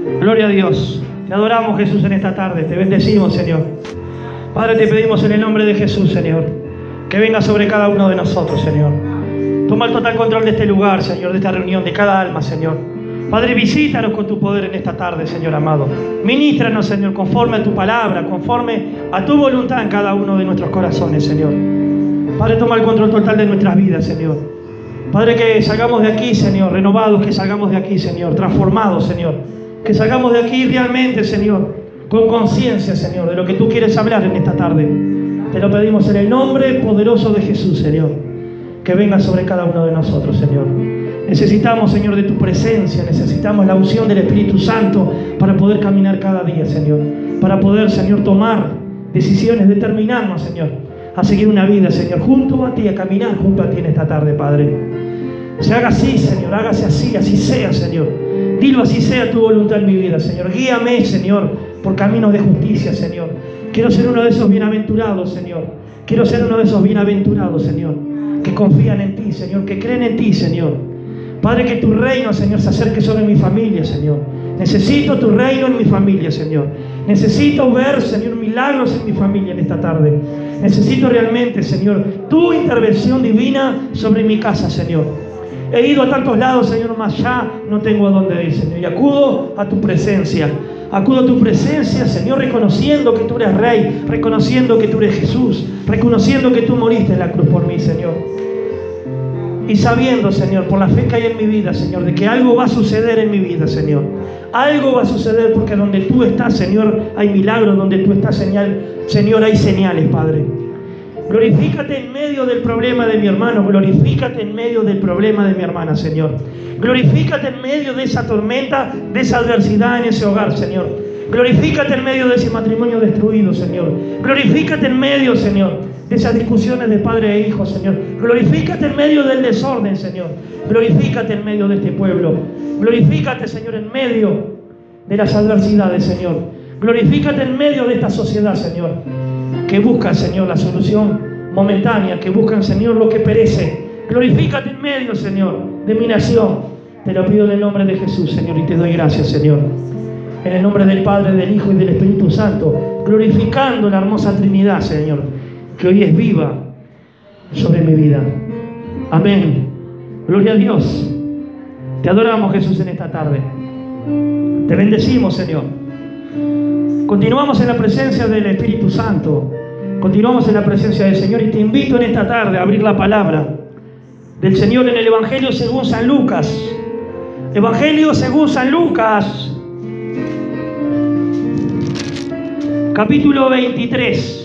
Gloria a Dios. Te adoramos, Jesús, en esta tarde. Te bendecimos, Señor. Padre, te pedimos en el nombre de Jesús, Señor, que venga sobre cada uno de nosotros, Señor. Toma el total control de este lugar, Señor, de esta reunión, de cada alma, Señor. Padre, visítanos con tu poder en esta tarde, Señor amado. Ministranos, Señor, conforme a tu palabra, conforme a tu voluntad en cada uno de nuestros corazones, Señor. Padre, toma el control total de nuestras vidas, Señor. Padre, que salgamos de aquí, Señor, renovados, que salgamos de aquí, Señor, transformados, Señor. Que salgamos de aquí realmente, Señor, con conciencia, Señor, de lo que tú quieres hablar en esta tarde. Te lo pedimos en el nombre poderoso de Jesús, Señor. Que venga sobre cada uno de nosotros, Señor. Necesitamos, Señor, de tu presencia. Necesitamos la unción del Espíritu Santo para poder caminar cada día, Señor. Para poder, Señor, tomar decisiones, determinarnos, Señor, a seguir una vida, Señor, junto a ti, a caminar junto a ti en esta tarde, Padre. Se haga así, Señor, hágase así, así sea, Señor. Dilo, así sea tu voluntad en mi vida, Señor. Guíame, Señor, por caminos de justicia, Señor. Quiero ser uno de esos bienaventurados, Señor. Quiero ser uno de esos bienaventurados, Señor, que confían en ti, Señor, que creen en ti, Señor. Padre, que tu reino, Señor, se acerque sobre mi familia, Señor. Necesito tu reino en mi familia, Señor. Necesito ver, Señor, milagros en mi familia en esta tarde. Necesito realmente, Señor, tu intervención divina sobre mi casa, Señor. He ido a tantos lados, Señor, más ya no tengo a dónde ir, Señor. Y acudo a tu presencia. Acudo a tu presencia, Señor, reconociendo que tú eres Rey, reconociendo que tú eres Jesús, reconociendo que tú moriste en la cruz por mí, Señor. Y sabiendo, Señor, por la fe que hay en mi vida, Señor, de que algo va a suceder en mi vida, Señor. Algo va a suceder porque donde tú estás, Señor, hay milagros. Donde tú estás, Señor, hay señales, Padre. Glorifícate en medio del problema de mi hermano. Glorifícate en medio del problema de mi hermana, Señor. Glorifícate en medio de esa tormenta, de esa adversidad en ese hogar, Señor. Glorifícate en medio de ese matrimonio destruido, Señor. Glorifícate en medio, Señor, de esas discusiones de padre e hijo, Señor. Glorifícate en medio del desorden, Señor. Glorifícate en medio de este pueblo. Glorifícate, Señor, en medio de las adversidades, Señor. Glorifícate en medio de esta sociedad, Señor, que busca, Señor, la solución momentánea, que buscan, Señor, lo que perece. Glorifícate en medio, Señor, de mi nación. Te lo pido en el nombre de Jesús, Señor, y te doy gracias, Señor. En el nombre del Padre, del Hijo y del Espíritu Santo, glorificando la hermosa Trinidad, Señor, que hoy es viva sobre mi vida. Amén. Gloria a Dios. Te adoramos, Jesús, en esta tarde. Te bendecimos, Señor. Continuamos en la presencia del Espíritu Santo. Continuamos en la presencia del Señor y te invito en esta tarde a abrir la palabra del Señor en el Evangelio según San Lucas. Evangelio según San Lucas, capítulo 23.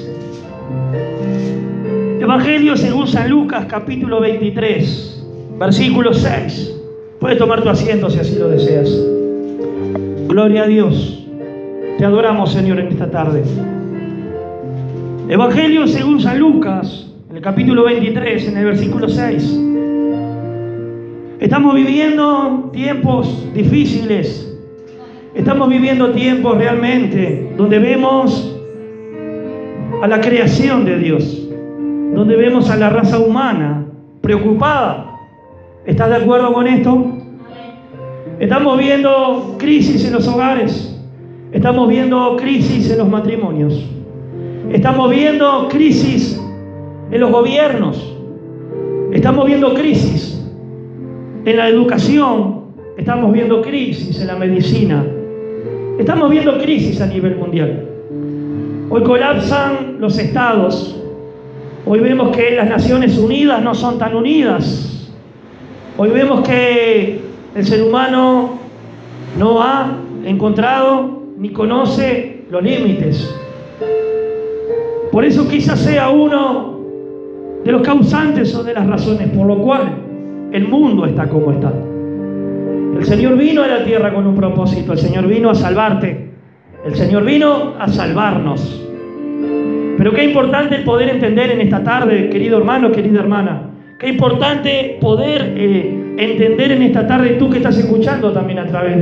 Evangelio según San Lucas, capítulo 23, versículo 6. Puedes tomar tu asiento si así lo deseas. Gloria a Dios. Te adoramos, Señor, en esta tarde. Evangelio según San Lucas, en el capítulo 23, en el versículo 6. Estamos viviendo tiempos difíciles. Estamos viviendo tiempos realmente donde vemos a la creación de Dios, donde vemos a la raza humana preocupada. ¿Estás de acuerdo con esto? Estamos viendo crisis en los hogares. Estamos viendo crisis en los matrimonios. Estamos viendo crisis en los gobiernos. Estamos viendo crisis en la educación. Estamos viendo crisis en la medicina. Estamos viendo crisis a nivel mundial. Hoy colapsan los estados. Hoy vemos que las Naciones Unidas no son tan unidas. Hoy vemos que el ser humano no ha encontrado ni conoce los límites. Por eso quizás sea uno de los causantes o de las razones por lo cual el mundo está como está. El Señor vino a la tierra con un propósito. El Señor vino a salvarte. El Señor vino a salvarnos. Pero qué importante el poder entender en esta tarde, querido hermano, querida hermana. Qué importante poder entender en esta tarde, tú que estás escuchando también a través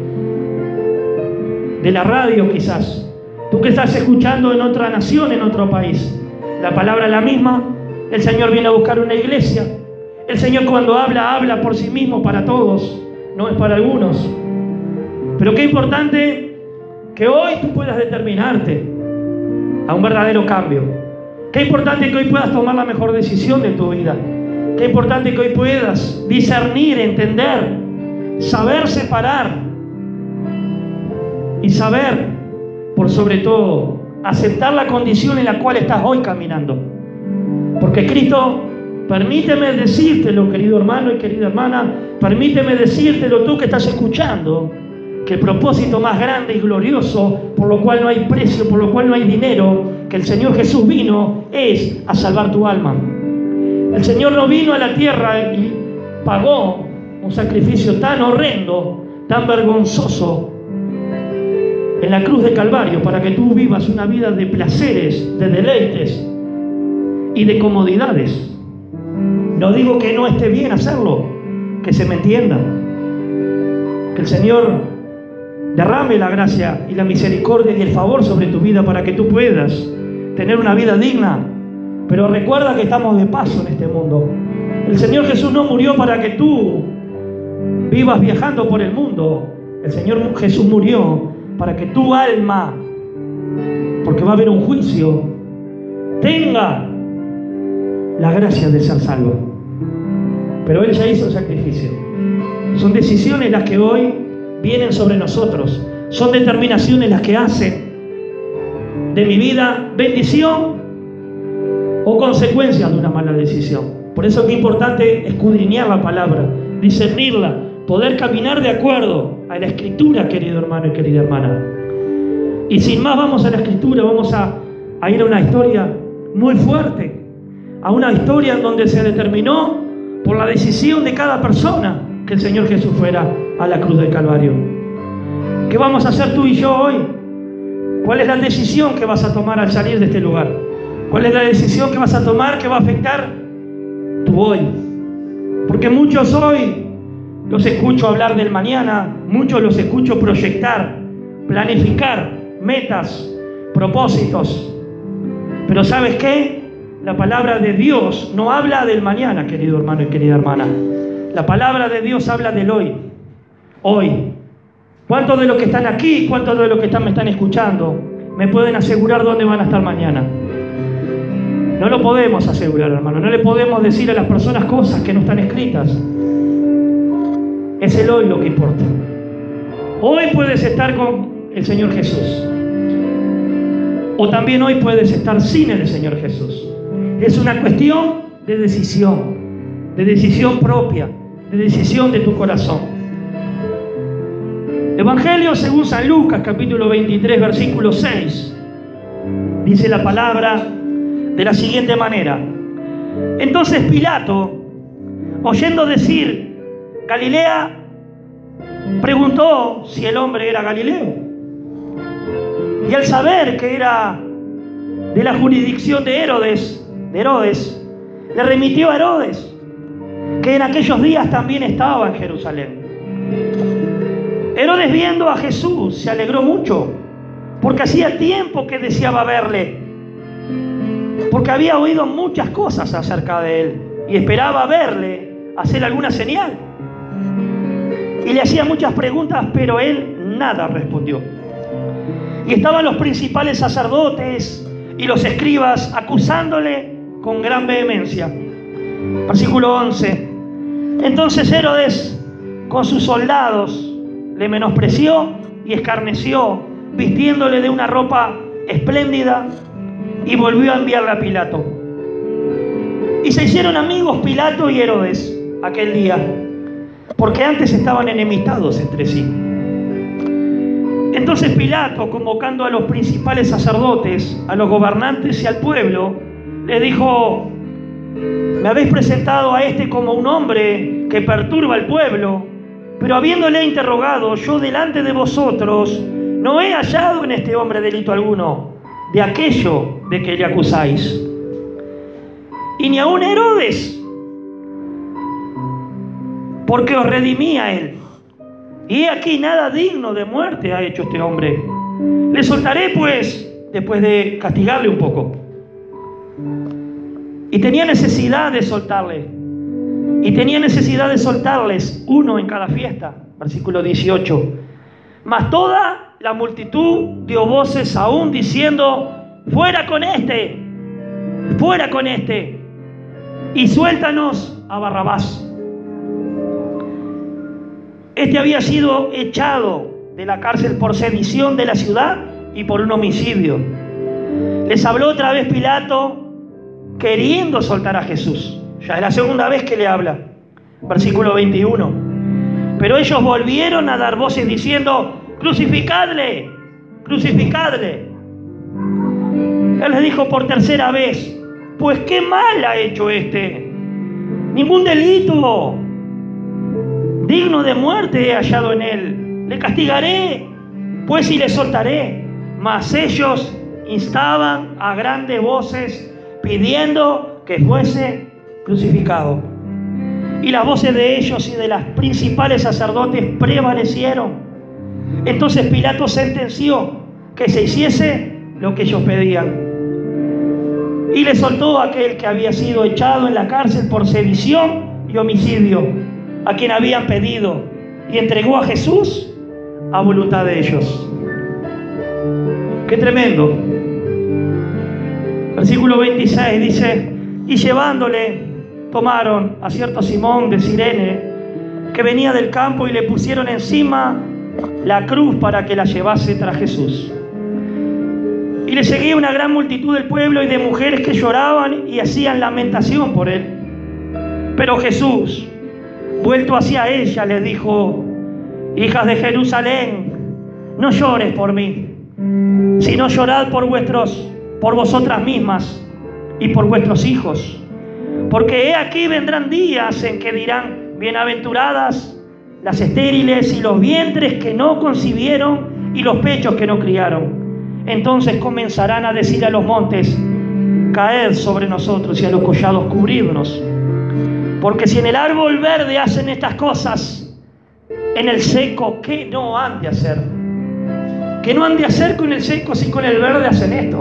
de la radio quizás. Tú que estás escuchando en otra nación, en otro país. La palabra es la misma. El Señor viene a buscar una iglesia. El Señor cuando habla, habla por sí mismo para todos. No es para algunos. Pero qué importante que hoy tú puedas determinarte a un verdadero cambio. Qué importante que hoy puedas tomar la mejor decisión de tu vida. Qué importante que hoy puedas discernir, entender, saber separar y saber, por sobre todo, aceptar la condición en la cual estás hoy caminando. Porque Cristo, permíteme decírtelo, querido hermano y querida hermana, permíteme decírtelo tú que estás escuchando, que el propósito más grande y glorioso, por lo cual no hay precio, por lo cual no hay dinero, que el Señor Jesús vino, es a salvar tu alma. El Señor no vino a la tierra y pagó un sacrificio tan horrendo, tan vergonzoso, en la cruz de Calvario, para que tú vivas una vida de placeres, de deleites y de comodidades. No digo que no esté bien hacerlo, que se me entienda. Que el Señor derrame la gracia y la misericordia y el favor sobre tu vida para que tú puedas tener una vida digna. Pero recuerda que estamos de paso en este mundo. El Señor Jesús no murió para que tú vivas viajando por el mundo. El Señor Jesús murió para que tu alma, porque va a haber un juicio, tenga la gracia de ser salva. Pero Él ya hizo el sacrificio. Son decisiones las que hoy vienen sobre nosotros. Son determinaciones las que hacen de mi vida bendición o consecuencia de una mala decisión. Por eso es importante escudriñar la palabra, discernirla, poder caminar de acuerdo a la Escritura, querido hermano y querida hermana. Y sin más, vamos a la Escritura, vamos a ir a una historia muy fuerte, a una historia en donde se determinó por la decisión de cada persona que el Señor Jesús fuera a la cruz del Calvario. ¿Qué vamos a hacer tú y yo hoy? ¿Cuál es la decisión que vas a tomar al salir de este lugar? ¿Cuál es la decisión que vas a tomar que va a afectar tu hoy? Porque muchos hoy los escucho hablar del mañana, muchos los escucho proyectar, planificar metas, propósitos. Pero ¿sabes qué? La palabra de Dios no habla del mañana, querido hermano y querida hermana. La palabra de Dios habla del hoy. Hoy. ¿Cuántos de los que están aquí, cuántos de los que me están escuchando, me pueden asegurar dónde van a estar mañana? No lo podemos asegurar, hermano. No le podemos decir a las personas cosas que no están escritas. Es el hoy lo que importa. Hoy puedes estar con el Señor Jesús. O también hoy puedes estar sin el Señor Jesús. Es una cuestión de decisión propia, de decisión de tu corazón. Evangelio según San Lucas, capítulo 23, versículo 6. Dice la palabra de la siguiente manera. Entonces Pilato, oyendo decir Galilea, preguntó si el hombre era Galileo. Y al saber que era de la jurisdicción de Herodes, le remitió a Herodes, que en aquellos días también estaba en Jerusalén. Herodes, viendo a Jesús, se alegró mucho, porque hacía tiempo que deseaba verle, porque había oído muchas cosas acerca de él y esperaba verle hacer alguna señal. Y le hacía muchas preguntas, pero él nada respondió. Y estaban los principales sacerdotes y los escribas acusándole con gran vehemencia. Versículo 11. Entonces Herodes con sus soldados le menospreció y escarneció, vistiéndole de una ropa espléndida, y volvió a enviarle a Pilato. Y se hicieron amigos Pilato y Herodes aquel día, porque antes estaban enemistados entre sí. Entonces Pilato, convocando a los principales sacerdotes, a los gobernantes y al pueblo, le dijo: me habéis presentado a este como un hombre que perturba al pueblo, pero habiéndole interrogado yo delante de vosotros, no he hallado en este hombre delito alguno de aquello de que le acusáis. Y ni aun Herodes, porque os redimí a él. Y he aquí nada digno de muerte ha hecho este hombre. Le soltaré pues, después de castigarle un poco. Y tenía necesidad de soltarle. Y tenía necesidad de soltarles uno en cada fiesta. Versículo 18. Mas toda la multitud dio voces aún diciendo: fuera con este, y suéltanos a Barrabás. Este había sido echado de la cárcel por sedición de la ciudad y por un homicidio. Les habló otra vez Pilato, queriendo soltar a Jesús. Ya es la segunda vez que le habla. Versículo 21. Pero ellos volvieron a dar voces diciendo: crucificadle, crucificadle. Él les dijo por tercera vez: pues qué mal ha hecho este. Ningún delito digno de muerte he hallado en él. Le castigaré, pues, y le soltaré. Mas ellos instaban a grandes voces, pidiendo que fuese crucificado. Y las voces de ellos y de las principales sacerdotes prevalecieron. Entonces Pilato sentenció que se hiciese lo que ellos pedían. Y le soltó a aquel que había sido echado en la cárcel por sedición y homicidio, a quien habían pedido, y entregó a Jesús a voluntad de ellos. ¡Qué tremendo! Versículo 26 dice: y llevándole, tomaron a cierto Simón de Cirene, que venía del campo, y le pusieron encima la cruz para que la llevase tras Jesús. Y le seguía una gran multitud del pueblo y de mujeres que lloraban y hacían lamentación por él. Pero Jesús, vuelto hacia ella, les dijo: hijas de Jerusalén, no llores por mí, sino llorad por vosotras mismas y por vuestros hijos. Porque he aquí vendrán días en que dirán: bienaventuradas las estériles y los vientres que no concibieron y los pechos que no criaron. Entonces comenzarán a decir a los montes: caed sobre nosotros, y a los collados cubridnos. Porque si en el árbol verde hacen estas cosas, en el seco, ¿qué no han de hacer? ¿Qué no han de hacer con el seco si con el verde hacen esto?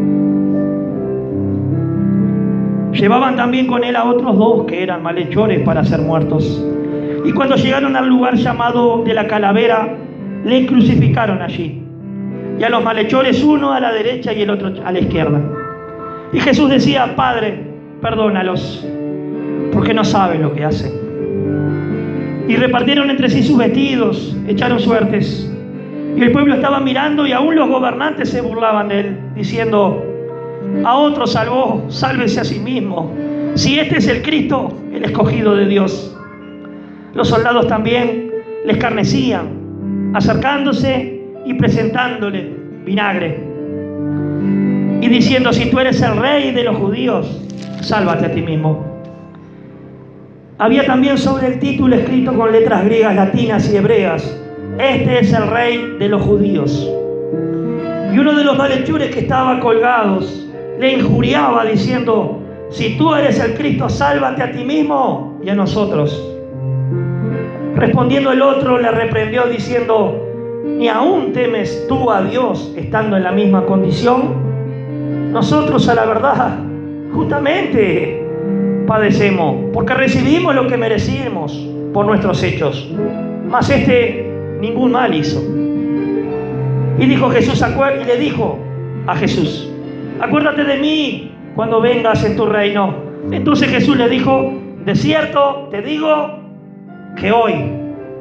Llevaban también con él a otros dos que eran malhechores para ser muertos. Y cuando llegaron al lugar llamado de la Calavera, le crucificaron allí. Y a los malhechores, uno a la derecha y el otro a la izquierda. Y Jesús decía: Padre, perdónalos, porque no saben lo que hacen. Y repartieron entre sí sus vestidos, echaron suertes. Y el pueblo estaba mirando, y aún los gobernantes se burlaban de él, diciendo: a otro salvó, sálvese a sí mismo, si este es el Cristo, el escogido de Dios. Los soldados también le escarnecían, acercándose y presentándole vinagre, y diciendo: si tú eres el rey de los judíos, sálvate a ti mismo. Había también sobre el título escrito con letras griegas, latinas y hebreas: este es el rey de los judíos. Y uno de los malhechores que estaba colgados le injuriaba diciendo: si tú eres el Cristo, sálvate a ti mismo y a nosotros. Respondiendo el otro, le reprendió diciendo: ¿ni aún temes tú a Dios estando en la misma condición? Nosotros, a la verdad, justamente padecemos, porque recibimos lo que merecimos por nuestros hechos, mas este ningún mal hizo. Y dijo Jesús, y le dijo a Jesús: acuérdate de mí cuando vengas en tu reino. Entonces Jesús le dijo: de cierto te digo que hoy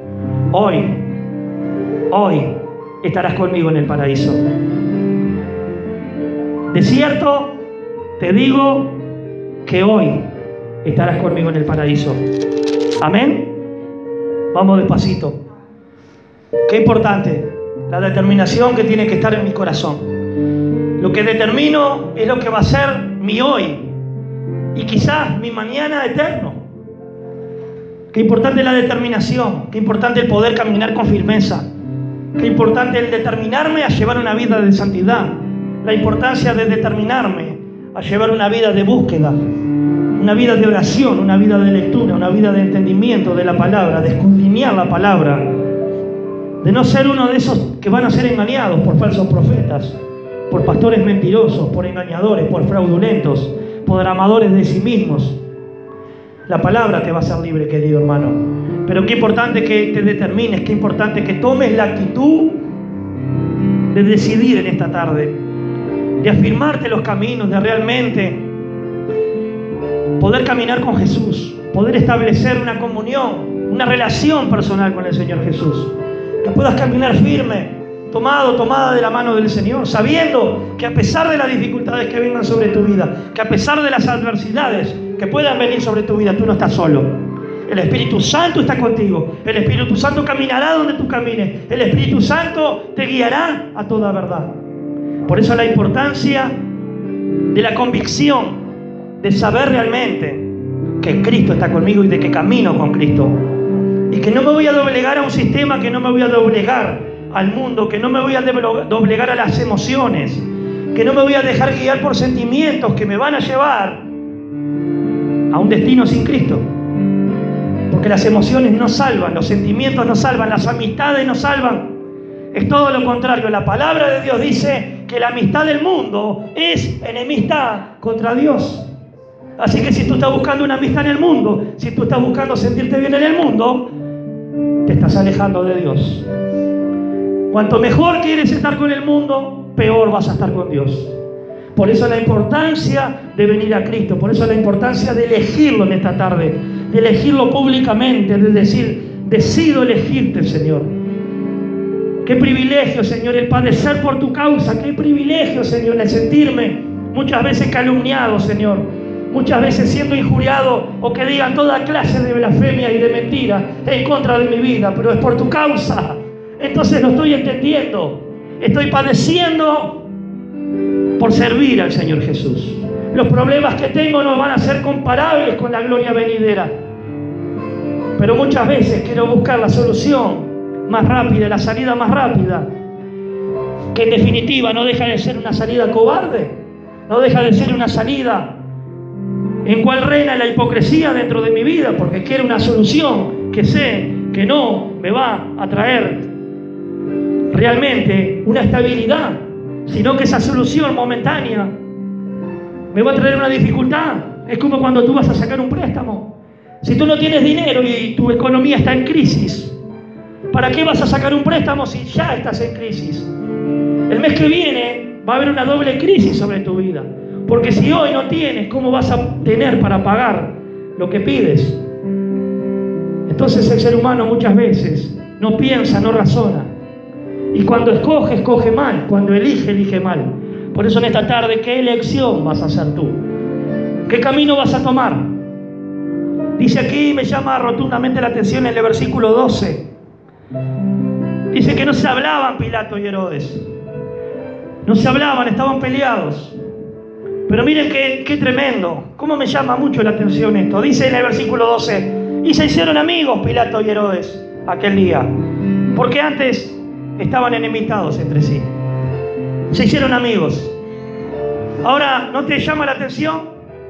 estarás conmigo en el paraíso. De cierto te digo que hoy estarás conmigo en el paraíso. Amén. Vamos despacito. Qué importante la determinación que tiene que estar en mi corazón. Lo que determino es lo que va a ser mi hoy y quizás mi mañana eterno. Qué importante la determinación, qué importante el poder caminar con firmeza, qué importante el determinarme a llevar una vida de santidad, la importancia de determinarme a llevar una vida de búsqueda, una vida de oración, una vida de lectura, una vida de entendimiento de la palabra, de escudriñar la palabra, de no ser uno de esos que van a ser engañados por falsos profetas, por pastores mentirosos, por engañadores, por fraudulentos, por amadores de sí mismos. La palabra te va a hacer libre, querido hermano. Pero qué importante que te determines, qué importante que tomes la actitud de decidir en esta tarde, de afirmarte los caminos, de realmente poder caminar con Jesús, poder establecer una comunión, una relación personal con el Señor Jesús. Que puedas caminar firme, tomada de la mano del Señor, sabiendo que a pesar de las dificultades que vengan sobre tu vida, que a pesar de las adversidades que puedan venir sobre tu vida, tú no estás solo. El Espíritu Santo está contigo. El Espíritu Santo caminará donde tú camines. El Espíritu Santo te guiará a toda verdad. Por eso la importancia de la convicción, de saber realmente que Cristo está conmigo y de que camino con Cristo. Y que no me voy a doblegar a un sistema, que no me voy a doblegar al mundo, que no me voy a doblegar a las emociones, que no me voy a dejar guiar por sentimientos que me van a llevar a un destino sin Cristo. Porque las emociones no salvan, los sentimientos no salvan, las amistades no salvan. Es todo lo contrario. La palabra de Dios dice que la amistad del mundo es enemistad contra Dios. Así que si tú estás buscando una amistad en el mundo, si tú estás buscando sentirte bien en el mundo, te estás alejando de Dios. Cuanto mejor quieres estar con el mundo, peor vas a estar con Dios. Por eso la importancia de venir a Cristo, por eso la importancia de elegirlo en esta tarde, de elegirlo públicamente, de decir, decido elegirte, Señor. Qué privilegio, Señor, el padecer por tu causa. Qué privilegio, Señor, el sentirme muchas veces calumniado, Señor. Muchas veces siendo injuriado o que digan toda clase de blasfemia y de mentira en contra de mi vida, pero es por tu causa. Entonces no estoy entendiendo. Estoy padeciendo por servir al Señor Jesús. Los problemas que tengo no van a ser comparables con la gloria venidera. Pero muchas veces quiero buscar la solución más rápida, la salida más rápida, que en definitiva no deja de ser una salida cobarde, no deja de ser una salida en cual reina la hipocresía dentro de mi vida, porque quiero una solución que sé que no me va a traer realmente una estabilidad, sino que esa solución momentánea me va a traer una dificultad. Es como cuando tú vas a sacar un préstamo. Si tú no tienes dinero y tu economía está en crisis, ¿para qué vas a sacar un préstamo si ya estás en crisis? El mes que viene va a haber una doble crisis sobre tu vida. Porque si hoy no tienes, ¿cómo vas a tener para pagar lo que pides? Entonces el ser humano muchas veces no piensa, no razona. Y cuando escoge, escoge mal. Cuando elige, elige mal. Por eso en esta tarde, ¿qué elección vas a hacer tú? ¿Qué camino vas a tomar? Dice aquí, me llama rotundamente la atención en el versículo 12. Dice que no se hablaban Pilato y Herodes. No se hablaban, estaban peleados. Pero miren qué tremendo. Cómo me llama mucho la atención esto. Dice en el versículo 12. Y se hicieron amigos Pilato y Herodes aquel día. Porque antes estaban enemistados entre sí. Se hicieron amigos. Ahora, ¿no te llama la atención?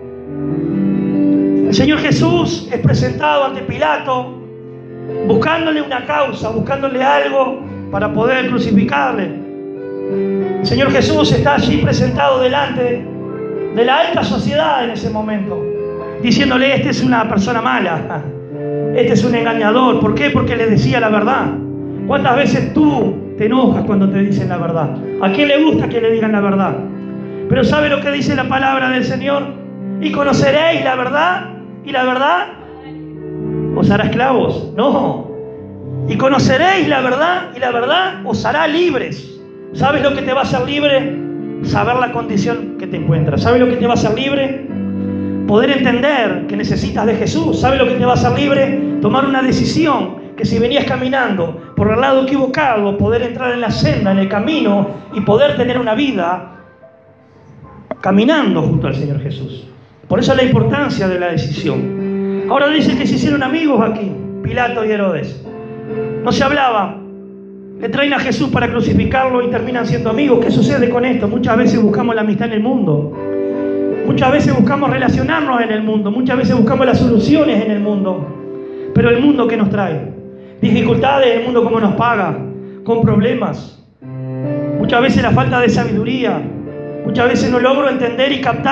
El Señor Jesús es presentado ante Pilato, buscándole una causa, buscándole algo para poder crucificarle. El Señor Jesús está allí presentado delante de la alta sociedad en ese momento, diciéndole: este es una persona mala, este es un engañador. ¿Por qué? Porque le decía la verdad. ¿Cuántas veces tú te enojas cuando te dicen la verdad? ¿A quién le gusta que le digan la verdad? Pero ¿sabe lo que dice la palabra del Señor? Y conoceréis la verdad, y la verdad os hará esclavos. No. Y conoceréis la verdad, y la verdad os hará libres. ¿Sabes lo que te va a hacer libre? Saber la condición que te encuentras. ¿Sabes lo que te va a hacer libre? Poder entender que necesitas de Jesús. ¿Sabes lo que te va a hacer libre? Tomar una decisión, que si venías caminando por el lado equivocado, poder entrar en la senda, en el camino, y poder tener una vida caminando junto al Señor Jesús. Por eso la importancia de la decisión. Ahora dice que se hicieron amigos aquí, Pilato y Herodes. No se hablaba. Le traen a Jesús para crucificarlo y terminan siendo amigos. ¿Qué sucede con esto? Muchas veces buscamos la amistad en el mundo. Muchas veces buscamos relacionarnos en el mundo. Muchas veces buscamos las soluciones en el mundo. Pero el mundo, ¿qué nos trae? Dificultades. El mundo, ¿cómo nos paga? Con problemas. Muchas veces la falta de sabiduría. Muchas veces no logro entender y captar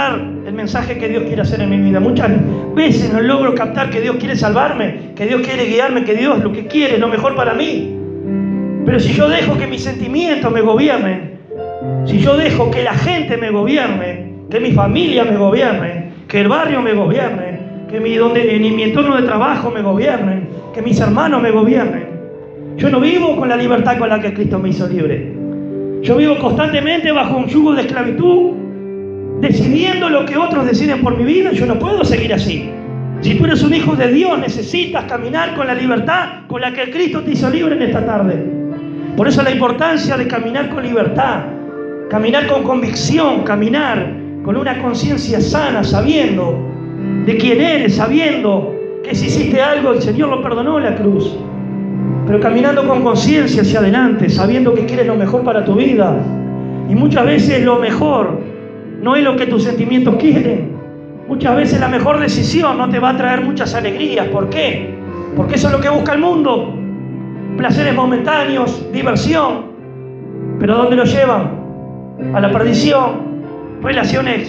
el mensaje que Dios quiere hacer en mi vida. Muchas veces no logro captar que Dios quiere salvarme, que Dios quiere guiarme, que Dios lo que quiere es lo mejor para mí. Pero si yo dejo que mis sentimientos me gobiernen, si yo dejo que la gente me gobierne, que mi familia me gobierne, que el barrio me gobierne, que mi entorno de trabajo me gobierne, que mis hermanos me gobiernen, yo no vivo con la libertad con la que Cristo me hizo libre. Yo vivo constantemente bajo un yugo de esclavitud, decidiendo lo que otros deciden por mi vida. Yo no puedo seguir así. Si tú eres un hijo de Dios, necesitas caminar con la libertad con la que Cristo te hizo libre en esta tarde. Por eso la importancia de caminar con libertad, caminar con convicción, caminar con una conciencia sana, sabiendo de quién eres, sabiendo que si hiciste algo el Señor lo perdonó en la cruz, pero caminando con conciencia hacia adelante, sabiendo que quieres lo mejor para tu vida. Y muchas veces lo mejor no es lo que tus sentimientos quieren. Muchas veces la mejor decisión no te va a traer muchas alegrías. ¿Por qué? Porque eso es lo que busca el mundo. Placeres momentáneos, diversión. ¿Pero a dónde lo llevan? A la perdición. Relaciones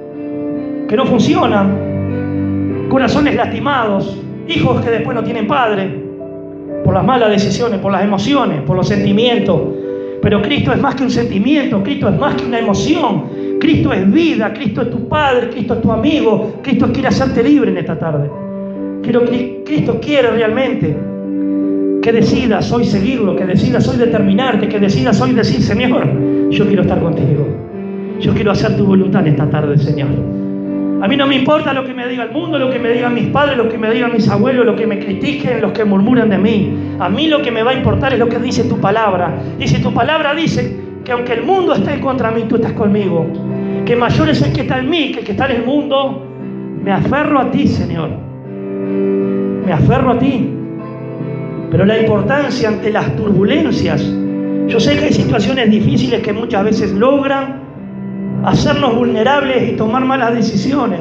que no funcionan. Corazones lastimados. Hijos que después no tienen padre. Por las malas decisiones, por las emociones, por los sentimientos. Pero Cristo es más que un sentimiento. Cristo es más que una emoción. Cristo es vida, Cristo es tu Padre, Cristo es tu amigo, Cristo quiere hacerte libre en esta tarde. Cristo quiere realmente que decidas hoy seguirlo, que decidas hoy determinarte, que decidas hoy decir, Señor, yo quiero estar contigo. Yo quiero hacer tu voluntad en esta tarde, Señor. A mí no me importa lo que me diga el mundo, lo que me digan mis padres, lo que me digan mis abuelos, lo que me critiquen, los que murmuran de mí. A mí lo que me va a importar es lo que dice tu palabra. Y si tu palabra dice que aunque el mundo esté contra mí, tú estás conmigo, que mayor es el que está en mí que el que está en el mundo, me aferro a ti, Señor. Me aferro a ti. Pero la importancia ante las turbulencias, yo sé que hay situaciones difíciles que muchas veces logran hacernos vulnerables y tomar malas decisiones,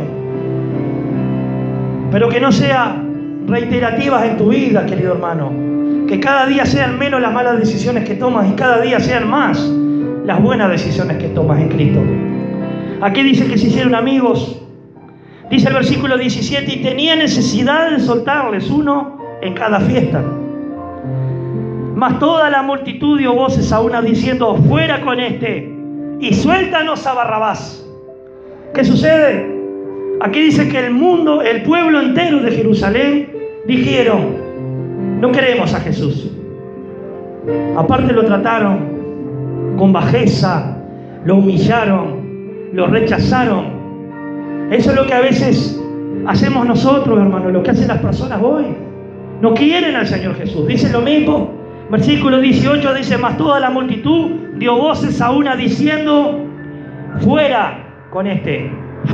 pero que no sean reiterativas en tu vida, querido hermano. Que cada día sean menos las malas decisiones que tomas y cada día sean más las buenas decisiones que tomas en Cristo. Aquí dice que se hicieron amigos. Dice el versículo 17, y tenía necesidad de soltarles uno en cada fiesta. Mas toda la multitud dio voces a una diciendo, fuera con este y suéltanos a Barrabás. ¿Qué sucede? Aquí dice que el pueblo entero de Jerusalén dijeron, no queremos a Jesús. Aparte lo trataron con bajeza, lo humillaron, lo rechazaron. Eso es lo que a veces hacemos nosotros, hermanos, lo que hacen las personas hoy. No quieren al Señor Jesús. Dice lo mismo. Versículo 18 dice, mas toda la multitud dio voces a una diciendo, fuera con este,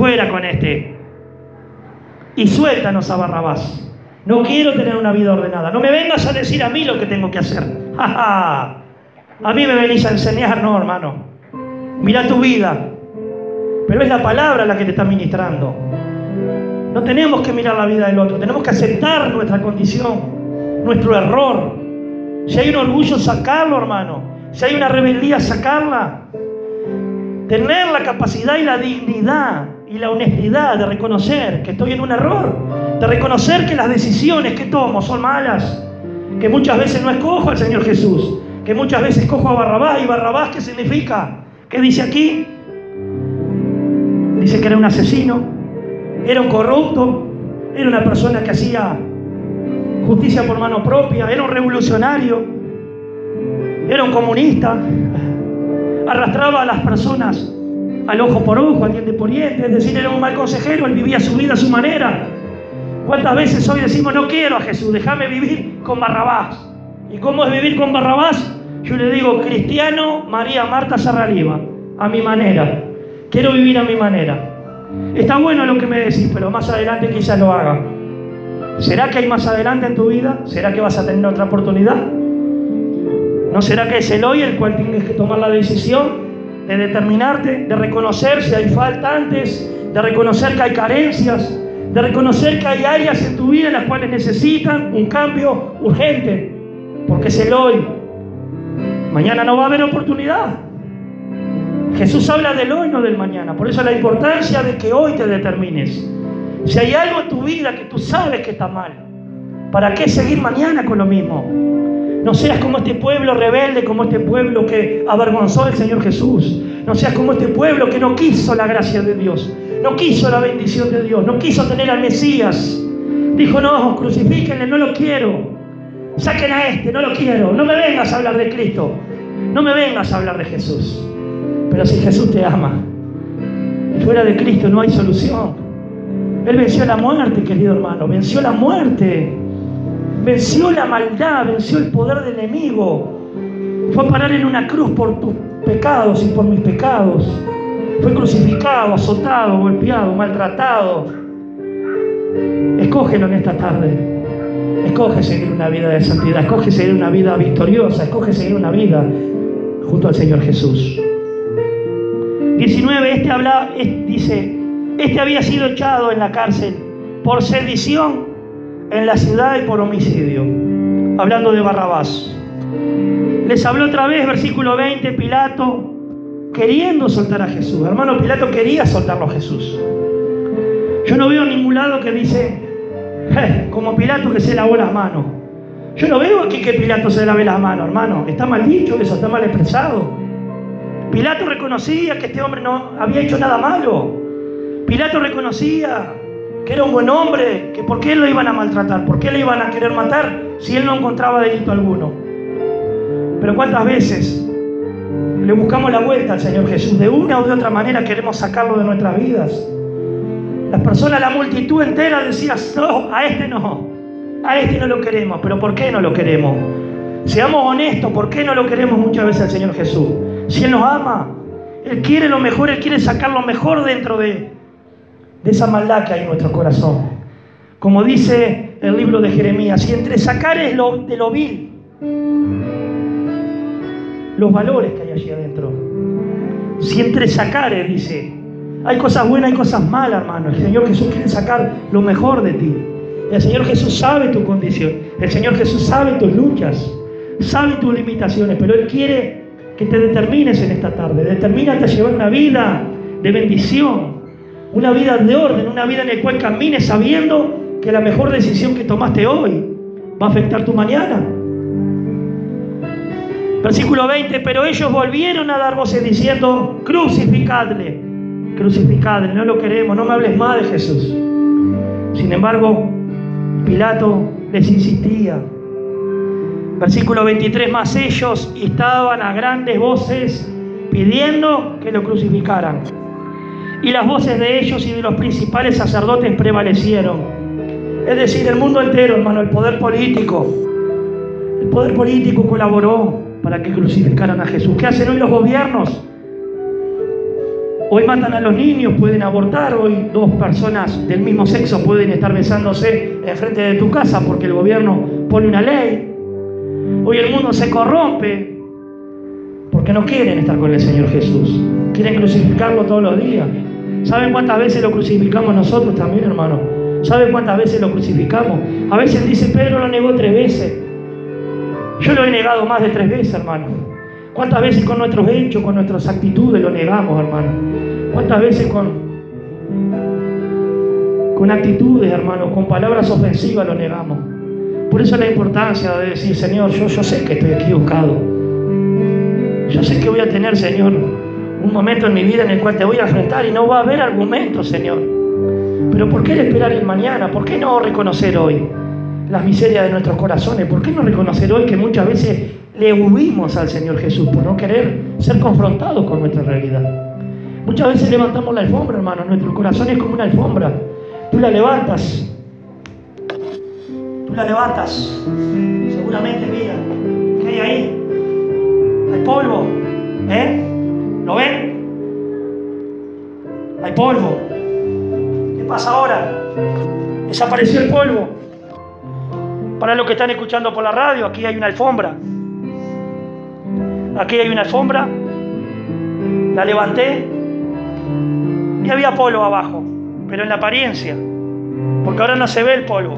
y suéltanos a Barrabás. No quiero tener una vida ordenada. No me vengas a decir a mí lo que tengo que hacer. A mí me venís a enseñar, no, hermano. Mira tu vida. Pero es la palabra la que te está ministrando. No tenemos que mirar la vida del otro. Tenemos que aceptar nuestra condición, nuestro error. Si hay un orgullo, sacarlo, hermano. Si hay una rebeldía, sacarla. Tener la capacidad y la dignidad y la honestidad de reconocer que estoy en un error. De reconocer que las decisiones que tomo son malas. Que muchas veces no escojo al Señor Jesús. Que muchas veces escojo a Barrabás. ¿Y Barrabás qué significa? ¿Qué dice aquí? Dice que era un asesino, era un corrupto, era una persona que hacía justicia por mano propia, era un revolucionario, era un comunista, arrastraba a las personas al ojo por ojo, al diente por diente, es decir, era un mal consejero, él vivía su vida a su manera. ¿Cuántas veces hoy decimos, no quiero a Jesús, déjame vivir con Barrabás? ¿Y cómo es vivir con Barrabás? Yo le digo, cristiano María Marta Sarraliva, a mi manera. Quiero vivir a mi manera. Está bueno lo que me decís, pero más adelante quizás lo haga. ¿Será que hay más adelante en tu vida? ¿Será que vas a tener otra oportunidad? ¿No será que es el hoy el cual tienes que tomar la decisión de determinarte, de reconocer si hay faltantes, de reconocer que hay carencias, de reconocer que hay áreas en tu vida en las cuales necesitan un cambio urgente? Porque es el hoy. Mañana no va a haber oportunidad. Jesús habla del hoy, no del mañana. Por eso la importancia de que hoy te determines. Si hay algo en tu vida que tú sabes que está mal, ¿para qué seguir mañana con lo mismo? No seas como este pueblo rebelde, como este pueblo que avergonzó al Señor Jesús. No seas como este pueblo que no quiso la gracia de Dios, no quiso la bendición de Dios, no quiso tener al Mesías. Dijo, no, crucifíquenle, no lo quiero. Saquen a este, no lo quiero. No me vengas a hablar de Cristo, no me vengas a hablar de Jesús. Pero si Jesús te ama, fuera de Cristo no hay solución. Él venció la muerte, querido hermano, venció la muerte, venció la maldad, venció el poder del enemigo. Fue a parar en una cruz por tus pecados y por mis pecados. Fue crucificado, azotado, golpeado, maltratado. Escógelo en esta tarde. Escoge seguir una vida de santidad, escoge seguir una vida victoriosa, escoge seguir una vida junto al Señor Jesús. 19, dice, este había sido echado en la cárcel por sedición en la ciudad y por homicidio. Hablando de Barrabás. Les habló otra vez, versículo 20, Pilato, queriendo soltar a Jesús. Hermano, Pilato quería soltarlo a Jesús. Yo no veo en ningún lado que dice, como Pilato que se lavó las manos. Yo no veo aquí que Pilato se lave las manos, hermano. Está mal dicho eso, está mal expresado. Pilato reconocía que este hombre no había hecho nada malo. Pilato reconocía que era un buen hombre, que por qué lo iban a maltratar, por qué le iban a querer matar si él no encontraba delito alguno. Pero cuántas veces le buscamos la vuelta al Señor Jesús, de una o de otra manera queremos sacarlo de nuestras vidas. Las personas, la multitud entera decía, no, a este no lo queremos. ¿Pero por qué no lo queremos? Seamos honestos, ¿por qué no lo queremos muchas veces al Señor Jesús? Si Él nos ama, Él quiere lo mejor, Él quiere sacar lo mejor dentro de esa maldad que hay en nuestro corazón. Como dice el libro de Jeremías, si entre sacares de lo vil, los valores que hay allí adentro, si entre sacares, dice, hay cosas buenas, hay cosas malas, hermano. El Señor Jesús quiere sacar lo mejor de ti. El Señor Jesús sabe tu condición, el Señor Jesús sabe tus luchas, sabe tus limitaciones, pero Él quiere que te determines en esta tarde. Determínate a llevar una vida de bendición, una vida de orden, una vida en la cual camines sabiendo que la mejor decisión que tomaste hoy va a afectar tu mañana. Versículo 20, pero ellos volvieron a dar voces diciendo, crucificadle, crucificadle, no lo queremos, no me hables más de Jesús. Sin embargo, Pilato les insistía. Versículo 23, más ellos estaban a grandes voces pidiendo que lo crucificaran. Y las voces de ellos y de los principales sacerdotes prevalecieron. Es decir, el mundo entero, hermano, el poder político colaboró para que crucificaran a Jesús. ¿Qué hacen hoy los gobiernos? Hoy matan a los niños, pueden abortar, hoy dos personas del mismo sexo pueden estar besándose enfrente de tu casa porque el gobierno pone una ley. Hoy el mundo se corrompe porque no quieren estar con el Señor Jesús. Quieren crucificarlo todos los días. ¿Saben cuántas veces lo crucificamos nosotros también, hermano? ¿Saben cuántas veces lo crucificamos? A veces dice, Pedro lo negó 3 veces. Yo lo he negado más de 3 veces, hermano. ¿Cuántas veces con nuestros hechos, con nuestras actitudes lo negamos, hermano? ¿Cuántas veces con actitudes, hermano, con palabras ofensivas lo negamos? Por eso la importancia de decir, Señor, yo sé que estoy equivocado. Yo sé que voy a tener, Señor, un momento en mi vida en el cual te voy a enfrentar y no va a haber argumentos, Señor. Pero ¿por qué esperar el mañana? ¿Por qué no reconocer hoy las miserias de nuestros corazones? ¿Por qué no reconocer hoy que muchas veces le huimos al Señor Jesús por no querer ser confrontados con nuestra realidad? Muchas veces levantamos la alfombra, hermano. Nuestro corazón es como una alfombra. Tú la levantas. Seguramente, mira, ¿qué hay ahí? Hay polvo. ¿Lo ven? Hay polvo. ¿Qué pasa ahora? Desapareció el polvo. Para los que están escuchando por la radio, aquí hay una alfombra. Aquí hay una alfombra. La levanté y había polvo abajo, pero en la apariencia, porque ahora no se ve el polvo.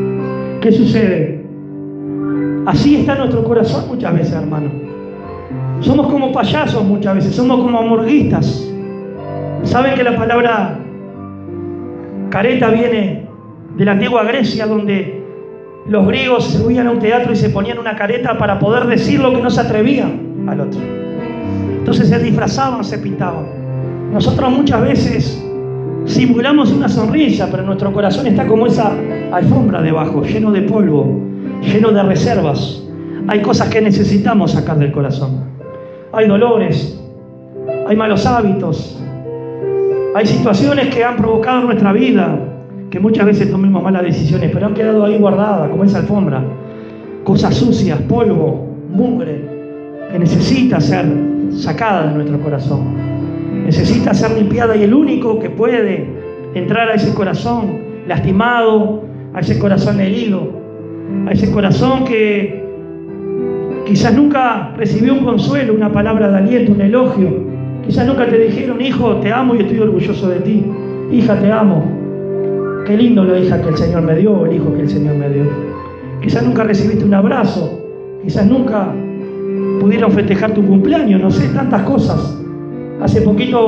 ¿Qué sucede? Así está nuestro corazón muchas veces, hermano. Somos como payasos muchas veces, somos como murguistas. ¿Saben que la palabra careta viene de la antigua Grecia, donde los griegos se subían a un teatro y se ponían una careta para poder decir lo que no se atrevían al otro? Entonces se disfrazaban, se pintaban. Nosotros muchas veces simulamos una sonrisa, pero nuestro corazón está como esa alfombra debajo, lleno de polvo, lleno de reservas. Hay cosas que necesitamos sacar del corazón. Hay dolores, hay malos hábitos, hay situaciones que han provocado en nuestra vida que muchas veces tomemos malas decisiones, pero han quedado ahí guardadas como esa alfombra. Cosas sucias, polvo, mugre, que necesita ser sacada de nuestro corazón. Necesita ser limpiada, y el único que puede entrar a ese corazón lastimado, a ese corazón herido, a ese corazón que quizás nunca recibió un consuelo, una palabra de aliento, un elogio. Quizás nunca te dijeron: hijo, te amo y estoy orgulloso de ti. Hija, te amo. Qué lindo la hija que el Señor me dio, o el hijo que el Señor me dio. Quizás nunca recibiste un abrazo. Quizás nunca pudieron festejar tu cumpleaños. No sé, tantas cosas. Hace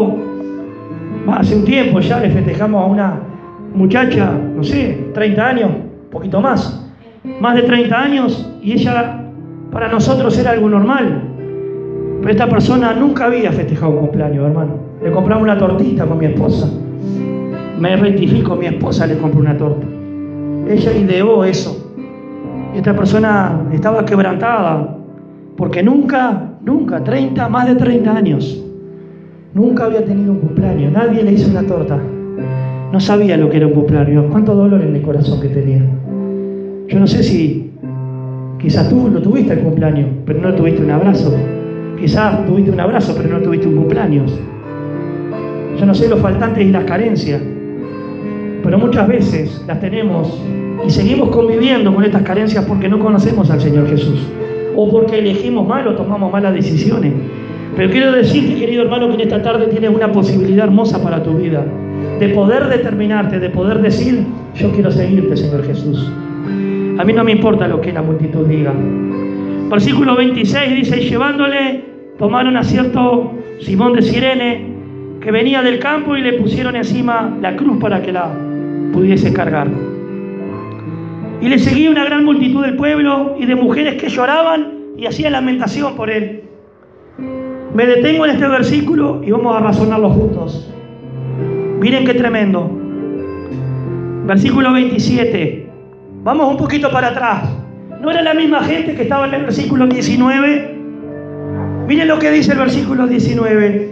un tiempo ya le festejamos a una muchacha, no sé, 30 años, un poquito más de 30 años, y ella para nosotros era algo normal. Pero esta persona nunca había festejado un cumpleaños, hermano. Le compramos una tortita con mi esposa. Me rectifico, mi esposa le compró una torta. Ella ideó eso. Esta persona estaba quebrantada porque nunca, más de 30 años, nunca había tenido un cumpleaños. Nadie le hizo una torta. No sabía lo que era un cumpleaños. Cuánto dolor en el corazón que tenía. Yo no sé si quizás tú lo tuviste el cumpleaños, pero no tuviste un abrazo. Quizás tuviste un abrazo, pero no tuviste un cumpleaños. Yo no sé los faltantes y las carencias, pero muchas veces las tenemos y seguimos conviviendo con estas carencias porque no conocemos al Señor Jesús, o porque elegimos mal o tomamos malas decisiones. Pero quiero decirte, querido hermano, que en esta tarde tienes una posibilidad hermosa para tu vida, de poder determinarte, de poder decir: yo quiero seguirte, Señor Jesús. A mí no me importa lo que la multitud diga. Versículo 26 dice: y llevándole, tomaron a cierto Simón de Cirene, que venía del campo, y le pusieron encima la cruz para que la pudiese cargar. Y le seguía una gran multitud del pueblo y de mujeres que lloraban y hacían lamentación por él. Me detengo en este versículo y vamos a razonarlo juntos. Miren qué tremendo. Versículo 27. Vamos un poquito para atrás. ¿No era la misma gente que estaba en el versículo 19? Miren lo que dice el versículo 19.